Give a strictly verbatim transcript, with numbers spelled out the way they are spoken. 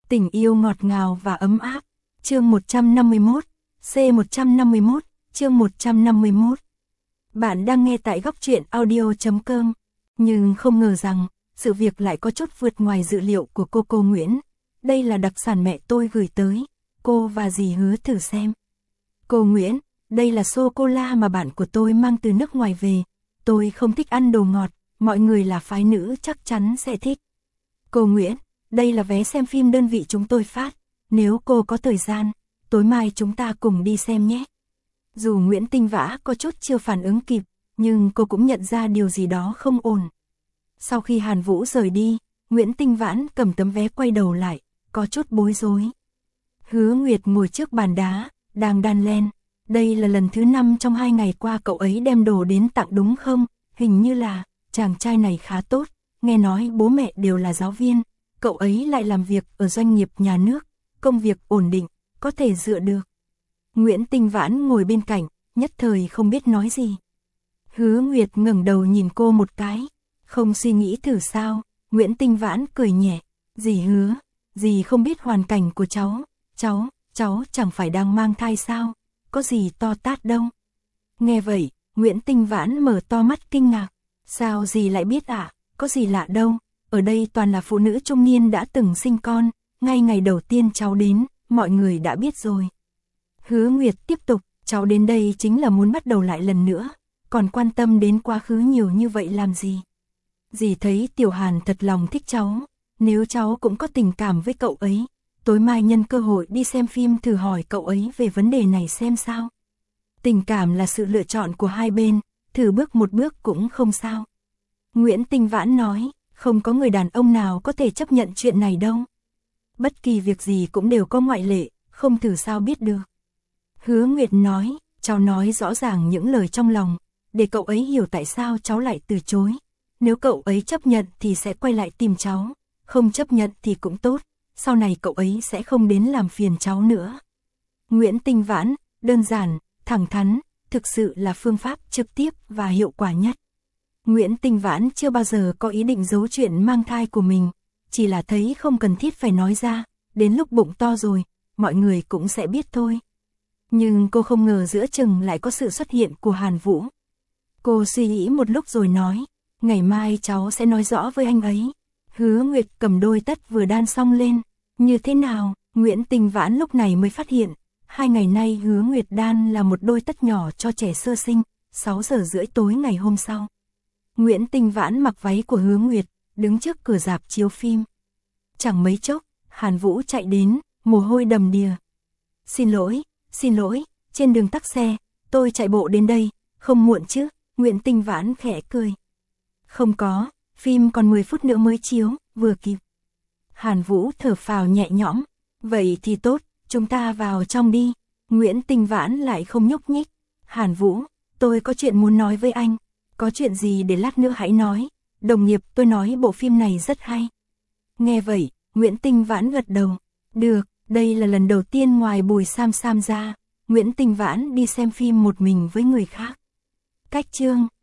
Tình yêu ngọt ngào và ấm áp. Chương một trăm năm mươi mốt, C một trăm năm mươi mốt, chương một trăm năm mươi mốt. Bạn đang nghe tại góc truyện audio chấm com. Nhưng không ngờ rằng, sự việc lại có chút vượt ngoài dự liệu của cô cô Nguyễn. Đây là đặc sản mẹ tôi gửi tới. Cô và dì hứa thử xem. Cô Nguyễn, đây là sô-cô-la mà bạn của tôi mang từ nước ngoài về. Tôi không thích ăn đồ ngọt, mọi người là phái nữ chắc chắn sẽ thích. Cô Nguyễn, đây là vé xem phim đơn vị chúng tôi phát. Nếu cô có thời gian, tối mai chúng ta cùng đi xem nhé. Dù Nguyễn Tinh Vã có chút chưa phản ứng kịp, nhưng cô cũng nhận ra điều gì đó không ổn. Sau khi Hàn Vũ rời đi, Nguyễn Tinh Vãn cầm tấm vé quay đầu lại, có chút bối rối. Hứa Nguyệt ngồi trước bàn đá, đang đan len. Đây là lần thứ năm trong hai ngày qua cậu ấy đem đồ đến tặng đúng không? Hình như là, chàng trai này khá tốt, nghe nói bố mẹ đều là giáo viên. Cậu ấy lại làm việc ở doanh nghiệp nhà nước, công việc ổn định, có thể dựa được. Nguyễn Tinh Vãn ngồi bên cạnh, nhất thời không biết nói gì. Hứa Nguyệt ngẩng đầu nhìn cô một cái, không suy nghĩ thử sao? Nguyễn Tinh Vãn cười nhẹ, dì Hứa, dì không biết hoàn cảnh của cháu, cháu, cháu chẳng phải đang mang thai sao, có gì to tát đâu. Nghe vậy, Nguyễn Tinh Vãn mở to mắt kinh ngạc, sao dì lại biết ạ, à? Có gì lạ đâu, ở đây toàn là phụ nữ trung niên đã từng sinh con, ngay ngày đầu tiên cháu đến, mọi người đã biết rồi. Hứa Nguyệt tiếp tục, cháu đến đây chính là muốn bắt đầu lại lần nữa, còn quan tâm đến quá khứ nhiều như vậy làm gì? Dì thấy Tiểu Hàn thật lòng thích cháu, nếu cháu cũng có tình cảm với cậu ấy, tối mai nhân cơ hội đi xem phim thử hỏi cậu ấy về vấn đề này xem sao. Tình cảm là sự lựa chọn của hai bên, thử bước một bước cũng không sao. Nguyễn Tinh Vãn nói, không có người đàn ông nào có thể chấp nhận chuyện này đâu. Bất kỳ việc gì cũng đều có ngoại lệ, không thử sao biết được. Hứa Nguyệt nói, cháu nói rõ ràng những lời trong lòng, để cậu ấy hiểu tại sao cháu lại từ chối. Nếu cậu ấy chấp nhận thì sẽ quay lại tìm cháu, không chấp nhận thì cũng tốt, sau này cậu ấy sẽ không đến làm phiền cháu nữa. Nguyễn Tinh Vãn, đơn giản, thẳng thắn, thực sự là phương pháp trực tiếp và hiệu quả nhất. Nguyễn Tinh Vãn chưa bao giờ có ý định giấu chuyện mang thai của mình, chỉ là thấy không cần thiết phải nói ra, đến lúc bụng to rồi, mọi người cũng sẽ biết thôi. Nhưng cô không ngờ giữa chừng lại có sự xuất hiện của Hàn Vũ. Cô suy nghĩ một lúc rồi nói, ngày mai cháu sẽ nói rõ với anh ấy. Hứa Nguyệt cầm đôi tất vừa đan xong lên, như thế nào? Nguyễn Tinh Vãn lúc này mới phát hiện, hai ngày nay Hứa Nguyệt đan là một đôi tất nhỏ cho trẻ sơ sinh, sáu giờ rưỡi tối ngày hôm sau. Nguyễn Tinh Vãn mặc váy của Hứa Nguyệt, đứng trước cửa rạp chiếu phim. Chẳng mấy chốc, Hàn Vũ chạy đến, mồ hôi đầm đìa. Xin lỗi, xin lỗi, trên đường tắc xe, tôi chạy bộ đến đây, không muộn chứ? Nguyễn Tinh Vãn khẽ cười. Không có, phim còn mười phút nữa mới chiếu, vừa kịp. Hàn Vũ thở phào nhẹ nhõm, vậy thì tốt, chúng ta vào trong đi. Nguyễn Tinh Vãn lại không nhúc nhích. Hàn Vũ, tôi có chuyện muốn nói với anh. Có chuyện gì để lát nữa hãy nói. Đồng nghiệp tôi nói bộ phim này rất hay. Nghe vậy, Nguyễn Tinh Vãn gật đầu. Được, đây là lần đầu tiên ngoài Bùi Sam Sam ra, Nguyễn Tinh Vãn đi xem phim một mình với người khác. Cách chương